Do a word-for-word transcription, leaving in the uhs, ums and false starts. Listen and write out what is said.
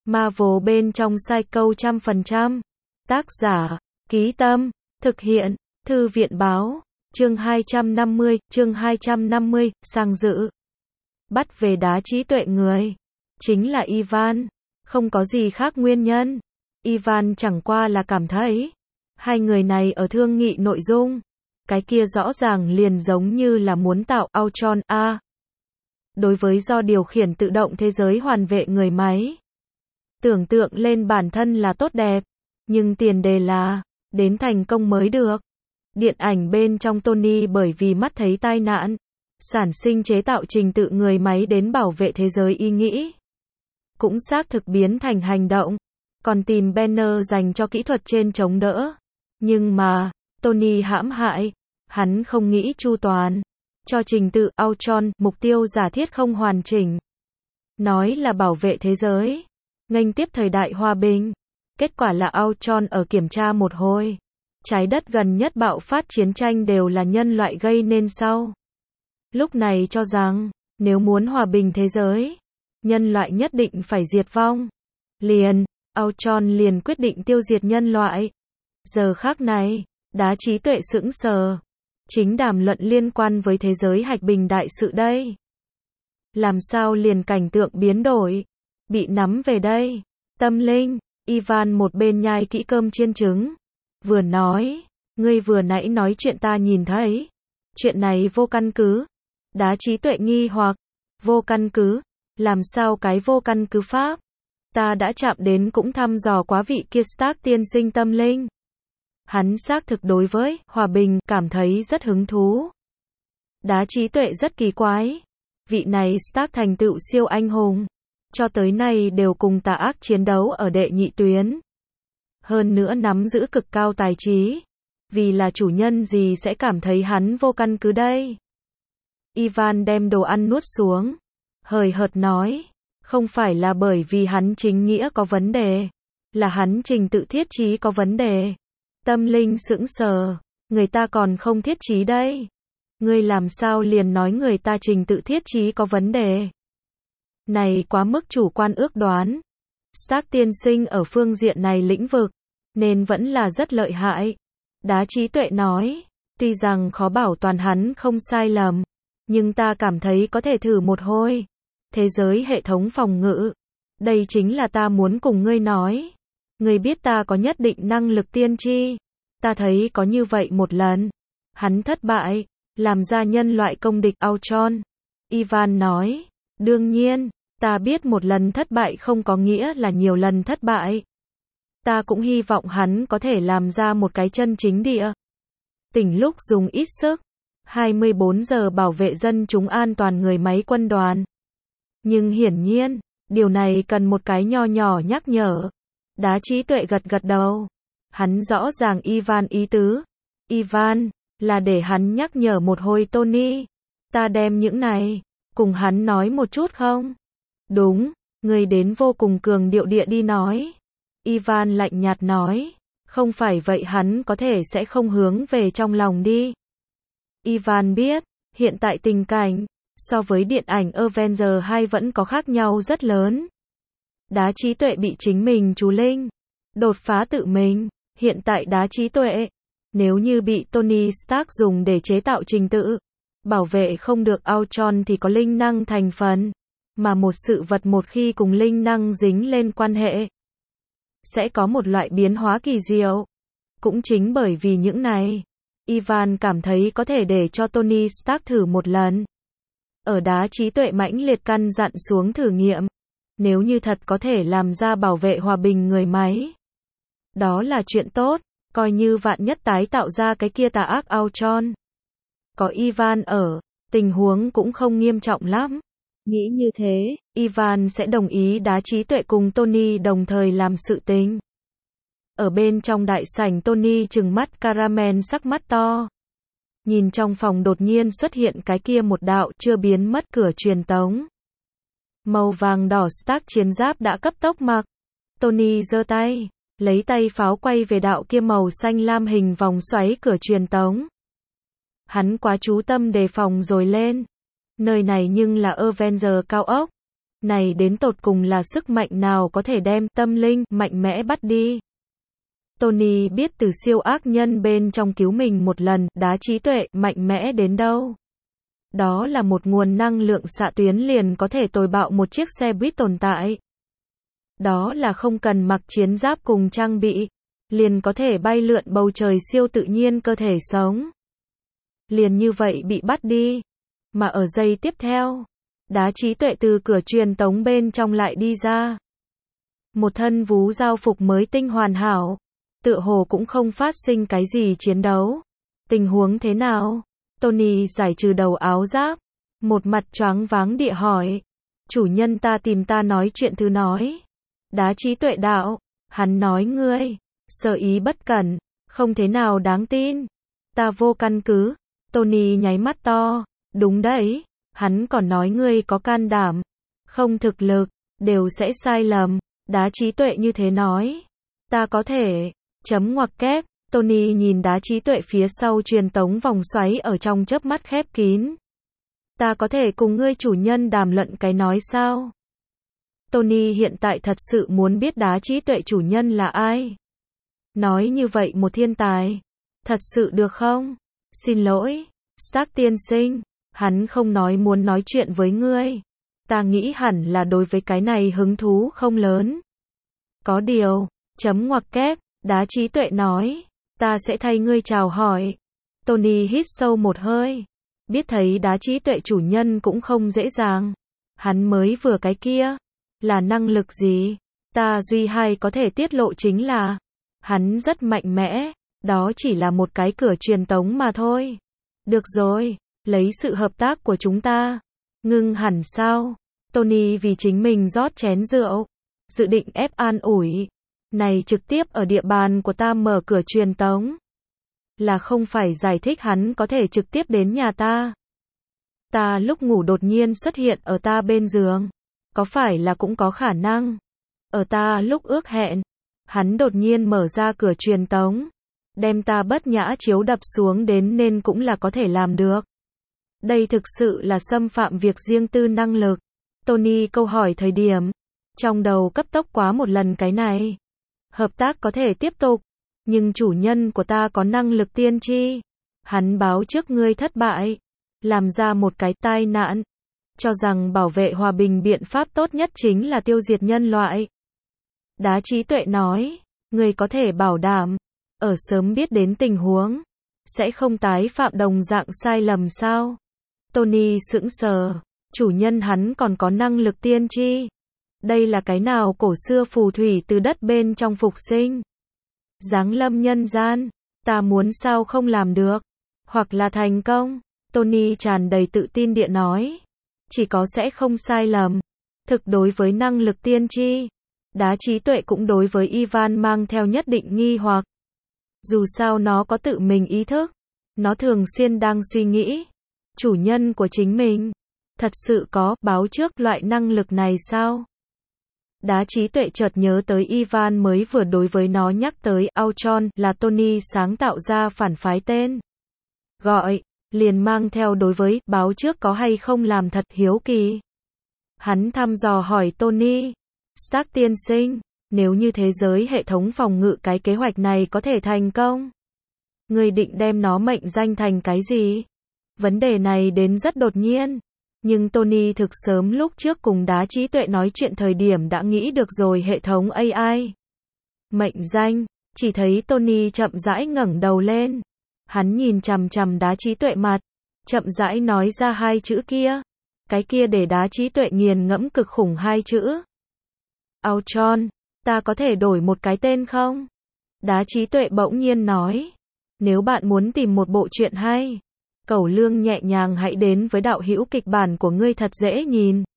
Marvel bên trong Psycho trăm phần trăm. Tác giả, Ký Tâm, thực hiện, Thư viện báo, chương hai trăm năm mươi, chương hai trăm năm mươi, sang dự. Bắt về đá trí tuệ người, chính là Ivan, không có gì khác nguyên nhân. Ivan chẳng qua là cảm thấy, hai người này ở thương nghị nội dung, cái kia rõ ràng liền giống như là muốn tạo Ultron A. Đối với do điều khiển tự động thế giới hoàn vệ người máy. Tưởng tượng lên bản thân là tốt đẹp, nhưng tiền đề là, đến thành công mới được. Điện ảnh bên trong Tony bởi vì mắt thấy tai nạn, sản sinh chế tạo trình tự người máy đến bảo vệ thế giới ý nghĩ. Cũng xác thực biến thành hành động, còn tìm Banner dành cho kỹ thuật trên chống đỡ. Nhưng mà, Tony hãm hại, hắn không nghĩ chu toàn. Cho trình tự Ultron, mục tiêu giả thiết không hoàn chỉnh. Nói là bảo vệ thế giới, nghênh tiếp thời đại hòa bình. Kết quả là Ultron ở kiểm tra một hồi. Trái đất gần nhất bạo phát chiến tranh đều là nhân loại gây nên sau. Lúc này cho rằng, nếu muốn hòa bình thế giới, nhân loại nhất định phải diệt vong. Liền, Ultron liền quyết định tiêu diệt nhân loại. Giờ khác này, đá trí tuệ sững sờ. Chính đàm luận liên quan với thế giới hạch bình đại sự đây. Làm sao liền cảnh tượng biến đổi, bị nắm về đây. Tâm linh, Ivan một bên nhai kỹ cơm chiên trứng. Vừa nói, ngươi vừa nãy nói chuyện ta nhìn thấy. Chuyện này vô căn cứ. Đá trí tuệ nghi hoặc, vô căn cứ, làm sao cái vô căn cứ pháp? Ta đã chạm đến cũng thăm dò quá vị kia Stark tiên sinh tâm linh. Hắn xác thực đối với hòa bình cảm thấy rất hứng thú. Đá trí tuệ rất kỳ quái. Vị này Stark thành tựu siêu anh hùng, cho tới nay đều cùng tà ác chiến đấu ở đệ nhị tuyến. Hơn nữa nắm giữ cực cao tài trí. Vì là chủ nhân gì sẽ cảm thấy hắn vô căn cứ đây? Ivan đem đồ ăn nuốt xuống. Hời hợt nói. Không phải là bởi vì hắn chính nghĩa có vấn đề. Là hắn trình tự thiết trí có vấn đề. Tâm linh sững sờ. Người ta còn không thiết trí đây. Ngươi làm sao liền nói người ta trình tự thiết trí có vấn đề? Này quá mức chủ quan ước đoán. Stark tiên sinh ở phương diện này lĩnh vực, nên vẫn là rất lợi hại. Đá trí tuệ nói, tuy rằng khó bảo toàn hắn không sai lầm, nhưng ta cảm thấy có thể thử một hồi. Thế giới hệ thống phòng ngự, đây chính là ta muốn cùng ngươi nói. Ngươi biết ta có nhất định năng lực tiên tri. Ta thấy có như vậy một lần. Hắn thất bại, làm ra nhân loại công địch Ultron. Ivan nói, đương nhiên, ta biết một lần thất bại không có nghĩa là nhiều lần thất bại. Ta cũng hy vọng hắn có thể làm ra một cái chân chính địa. Tỉnh lúc dùng ít sức. hai mươi bốn giờ bảo vệ dân chúng an toàn người máy quân đoàn. Nhưng hiển nhiên, điều này cần một cái nho nhỏ nhắc nhở. Đá trí tuệ gật gật đầu. Hắn rõ ràng Ivan ý tứ. Ivan, là để hắn nhắc nhở một hồi Tony. Ta đem những này, cùng hắn nói một chút không? Đúng, người đến vô cùng cường điệu địa đi nói. Ivan lạnh nhạt nói. Không phải vậy hắn có thể sẽ không hướng về trong lòng đi. Ivan biết, hiện tại tình cảnh, so với điện ảnh Avengers hai vẫn có khác nhau rất lớn. Đá trí tuệ bị chính mình chú linh, đột phá tự mình. Hiện tại đá trí tuệ, nếu như bị Tony Stark dùng để chế tạo trình tự, bảo vệ không được Ultron thì có linh năng thành phần. Mà một sự vật một khi cùng linh năng dính lên quan hệ, sẽ có một loại biến hóa kỳ diệu. Cũng chính bởi vì những này, Ivan cảm thấy có thể để cho Tony Stark thử một lần. Ở đá trí tuệ mãnh liệt căn dặn xuống thử nghiệm. Nếu như thật có thể làm ra bảo vệ hòa bình người máy, đó là chuyện tốt, coi như vạn nhất tái tạo ra cái kia tà ác Ultron. Có Ivan ở, tình huống cũng không nghiêm trọng lắm. Nghĩ như thế, Ivan sẽ đồng ý đá trí tuệ cùng Tony đồng thời làm sự tình. Ở bên trong đại sảnh Tony trừng mắt caramel sắc mắt to. Nhìn trong phòng đột nhiên xuất hiện cái kia một đạo chưa biến mất cửa truyền tống. Màu vàng đỏ Stark chiến giáp đã cấp tốc mặc. Tony giơ tay, lấy tay pháo quay về đạo kia màu xanh lam hình vòng xoáy cửa truyền tống. Hắn quá chú tâm đề phòng rồi lên. Nơi này nhưng là Avengers cao ốc. Này đến tột cùng là sức mạnh nào có thể đem tâm linh mạnh mẽ bắt đi? Tony biết từ siêu ác nhân bên trong cứu mình một lần, đá trí tuệ mạnh mẽ đến đâu. Đó là một nguồn năng lượng xạ tuyến liền có thể tồi bạo một chiếc xe buýt tồn tại. Đó là không cần mặc chiến giáp cùng trang bị, liền có thể bay lượn bầu trời siêu tự nhiên cơ thể sống. Liền như vậy bị bắt đi. Mà ở giây tiếp theo, đá trí tuệ từ cửa truyền tống bên trong lại đi ra. Một thân vú giao phục mới tinh hoàn hảo. Tựa hồ cũng không phát sinh cái gì chiến đấu. Tình huống thế nào? Tony giải trừ đầu áo giáp. Một mặt choáng váng địa hỏi. Chủ nhân ta tìm ta nói chuyện thứ nói. Đá trí tuệ đạo. Hắn nói ngươi. Sơ ý bất cẩn. Không thế nào đáng tin. Ta vô căn cứ. Tony nháy mắt to. Đúng đấy. Hắn còn nói ngươi có can đảm. Không thực lực. Đều sẽ sai lầm. Đá trí tuệ như thế nói. Ta có thể. Chấm ngoặc kép. Tony nhìn đá trí tuệ phía sau truyền tống vòng xoáy ở trong chớp mắt khép kín. Ta có thể cùng ngươi chủ nhân đàm luận cái nói sao? Tony hiện tại thật sự muốn biết đá trí tuệ chủ nhân là ai. Nói như vậy một thiên tài. Thật sự được không? Xin lỗi, Stark tiên sinh. Hắn không nói muốn nói chuyện với ngươi. Ta nghĩ hẳn là đối với cái này hứng thú không lớn. Có điều, chấm ngoặc kép, đá trí tuệ nói. Ta sẽ thay ngươi chào hỏi. Tony hít sâu một hơi. Biết thấy đá trí tuệ chủ nhân cũng không dễ dàng. Hắn mới vừa cái kia. Là năng lực gì? Ta duy hay có thể tiết lộ chính là. Hắn rất mạnh mẽ. Đó chỉ là một cái cửa truyền tống mà thôi. Được rồi. Lấy sự hợp tác của chúng ta. Ngưng hẳn sao? Tony vì chính mình rót chén rượu. Dự định ép an ủi. Này trực tiếp ở địa bàn của ta mở cửa truyền tống. Là không phải giải thích hắn có thể trực tiếp đến nhà ta. Ta lúc ngủ đột nhiên xuất hiện ở ta bên giường. Có phải là cũng có khả năng. Ở ta lúc ước hẹn. Hắn đột nhiên mở ra cửa truyền tống. Đem ta bất nhã chiếu đập xuống đến nên cũng là có thể làm được. Đây thực sự là xâm phạm việc riêng tư năng lực. Tony câu hỏi thời điểm. Trong đầu cấp tốc quá một lần cái này. Hợp tác có thể tiếp tục. Nhưng chủ nhân của ta có năng lực tiên tri. Hắn báo trước ngươi thất bại. Làm ra một cái tai nạn. Cho rằng bảo vệ hòa bình biện pháp tốt nhất chính là tiêu diệt nhân loại. Đá trí tuệ nói. Ngươi có thể bảo đảm. Ở sớm biết đến tình huống. Sẽ không tái phạm đồng dạng sai lầm sao? Tony sững sờ. Chủ nhân hắn còn có năng lực tiên tri. Đây là cái nào cổ xưa phù thủy từ đất bên trong phục sinh. Giáng lâm nhân gian. Ta muốn sao không làm được. Hoặc là thành công. Tony tràn đầy tự tin địa nói. Chỉ có sẽ không sai lầm. Thực đối với năng lực tiên tri. Đá trí tuệ cũng đối với Ivan mang theo nhất định nghi hoặc. Dù sao nó có tự mình ý thức. Nó thường xuyên đang suy nghĩ. Chủ nhân của chính mình. Thật sự có báo trước loại năng lực này sao? Đá trí tuệ chợt nhớ tới Ivan mới vừa đối với nó nhắc tới Ultron là Tony sáng tạo ra phản phái tên. Gọi, liền mang theo đối với báo trước có hay không làm thật hiếu kỳ. Hắn thăm dò hỏi Tony. Stark tiên sinh, nếu như thế giới hệ thống phòng ngự cái kế hoạch này có thể thành công. Ngươi định đem nó mệnh danh thành cái gì? Vấn đề này đến rất đột nhiên. Nhưng Tony thực sớm lúc trước cùng đá trí tuệ nói chuyện thời điểm đã nghĩ được rồi hệ thống a i. Mệnh danh, chỉ thấy Tony chậm rãi ngẩng đầu lên. Hắn nhìn chằm chằm đá trí tuệ mặt, chậm rãi nói ra hai chữ kia. Cái kia để đá trí tuệ nghiền ngẫm cực khủng hai chữ. Ultron, ta có thể đổi một cái tên không? Đá trí tuệ bỗng nhiên nói. Nếu bạn muốn tìm một bộ truyện hay, cẩu lương nhẹ nhàng hãy đến với đạo hữu kịch bản của ngươi thật dễ nhìn.